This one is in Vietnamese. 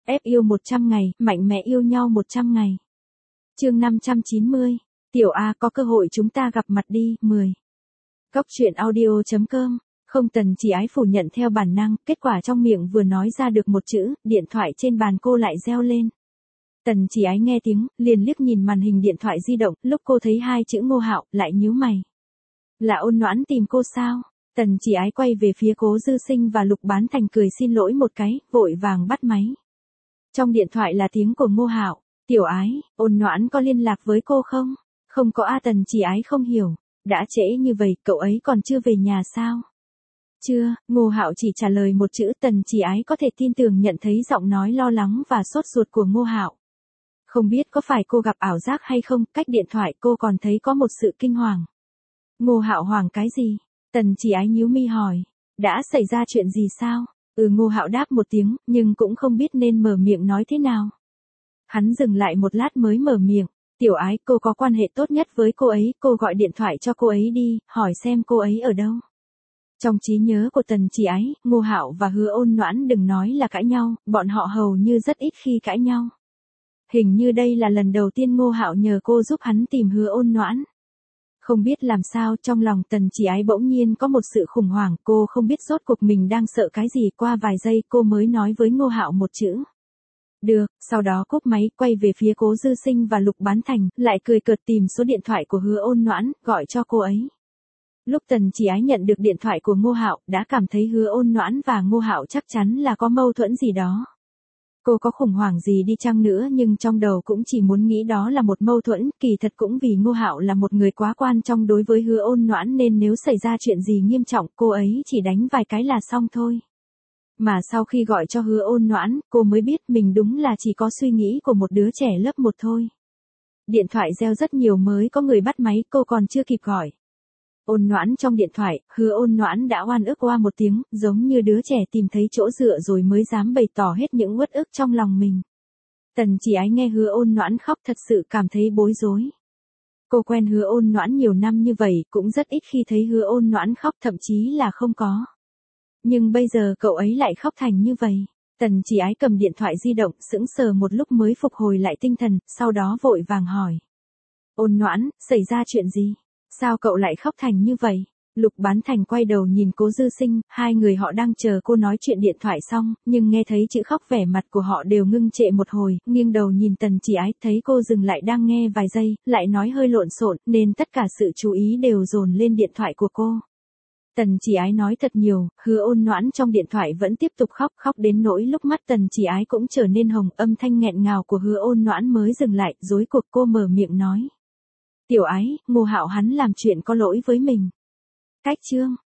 Ép yêu 100 ngày, mạnh mẽ yêu nhau 100 ngày. Chương 590. Tiểu A có cơ hội chúng ta gặp mặt đi, 10. Góc truyện audio.com. Không, Tần Chỉ Ái phủ nhận theo bản năng, kết quả trong miệng vừa nói ra được một chữ, điện thoại trên bàn cô lại reo lên. Tần Chỉ Ái nghe tiếng, liền liếc nhìn màn hình điện thoại di động, lúc cô thấy hai chữ Ngô Hạo, lại nhíu mày. Là Ôn Noãn tìm cô sao? Tần Chỉ Ái quay về phía Cố Dư Sinh và Lục Bán Thành cười xin lỗi một cái, vội vàng bắt máy. Trong điện thoại là tiếng của Ngô Hạo. Tiểu Ái, Ôn Noãn có liên lạc với cô không? Không có a. Tần Chỉ Ái không hiểu. Đã trễ như vậy, cậu ấy còn chưa về nhà sao? Chưa. Ngô Hạo chỉ trả lời một chữ. Tần Chỉ Ái có thể tin tưởng nhận thấy giọng nói lo lắng và sốt ruột của Ngô Hạo. Không biết có phải cô gặp ảo giác hay không, cách điện thoại cô còn thấy có một sự kinh hoàng. Ngô Hạo hoảng cái gì? Tần Chỉ Ái nhíu mi hỏi. Đã xảy ra chuyện gì sao? Ngô Hạo đáp một tiếng, nhưng cũng không biết nên mở miệng nói thế nào. Hắn dừng lại một lát mới mở miệng. Tiểu Ái, cô có quan hệ tốt nhất với cô ấy, cô gọi điện thoại cho cô ấy đi, hỏi xem cô ấy ở đâu. Trong trí nhớ của Tần Chỉ Ái, Ngô Hạo và Hứa Ôn Noãn đừng nói là cãi nhau, bọn họ hầu như rất ít khi cãi nhau. Hình như đây là lần đầu tiên Ngô Hạo nhờ cô giúp hắn tìm Hứa Ôn Noãn. Không biết làm sao, trong lòng Tần Chỉ Ái bỗng nhiên có một sự khủng hoảng, cô không biết rốt cuộc mình đang sợ cái gì. Qua vài giây cô mới nói với Ngô Hạo một chữ. Được, sau đó cúp máy, quay về phía Cố Dư Sinh và Lục Bán Thành, lại cười cợt tìm số điện thoại của Hứa Ôn Noãn, gọi cho cô ấy. Lúc Tần Chỉ Ái nhận được điện thoại của Ngô Hạo, đã cảm thấy Hứa Ôn Noãn và Ngô Hạo chắc chắn là có mâu thuẫn gì đó. Cô có khủng hoảng gì đi chăng nữa nhưng trong đầu cũng chỉ muốn nghĩ đó là một mâu thuẫn, kỳ thật cũng vì Ngô Hạo là một người quá quan trọng đối với Hứa Ôn Noãn nên nếu xảy ra chuyện gì nghiêm trọng cô ấy chỉ đánh vài cái là xong thôi. Mà sau khi gọi cho Hứa Ôn Noãn, cô mới biết mình đúng là chỉ có suy nghĩ của một đứa trẻ lớp 1 thôi. Điện thoại reo rất nhiều mới có người bắt máy, cô còn chưa kịp gọi. Ôn Noãn trong điện thoại, Hứa Ôn Noãn đã oan ức oa một tiếng, giống như đứa trẻ tìm thấy chỗ dựa rồi mới dám bày tỏ hết những uất ức trong lòng mình. Tần Chỉ Ái nghe Hứa Ôn Noãn khóc thật sự cảm thấy bối rối. Cô quen Hứa Ôn Noãn nhiều năm như vậy, cũng rất ít khi thấy Hứa Ôn Noãn khóc, thậm chí là không có. Nhưng bây giờ cậu ấy lại khóc thành như vậy. Tần Chỉ Ái cầm điện thoại di động, sững sờ một lúc mới phục hồi lại tinh thần, sau đó vội vàng hỏi. Ôn Noãn, xảy ra chuyện gì? Sao cậu lại khóc thành như vậy? Lục Bán Thành quay đầu nhìn Cố Dư Sinh, hai người họ đang chờ cô nói chuyện điện thoại xong, nhưng nghe thấy chữ khóc vẻ mặt của họ đều ngưng trệ một hồi, nghiêng đầu nhìn Tần Chỉ Ái, thấy cô dừng lại đang nghe vài giây, lại nói hơi lộn xộn, nên tất cả sự chú ý đều dồn lên điện thoại của cô. Tần Chỉ Ái nói thật nhiều, Hứa Ôn Noãn trong điện thoại vẫn tiếp tục khóc đến nỗi lúc mắt Tần Chỉ Ái cũng trở nên hồng, âm thanh nghẹn ngào của Hứa Ôn Noãn mới dừng lại, rối cuộc cô mở miệng nói. Tiểu Ái, Ngô Hạo hắn làm chuyện có lỗi với mình. Cách chương.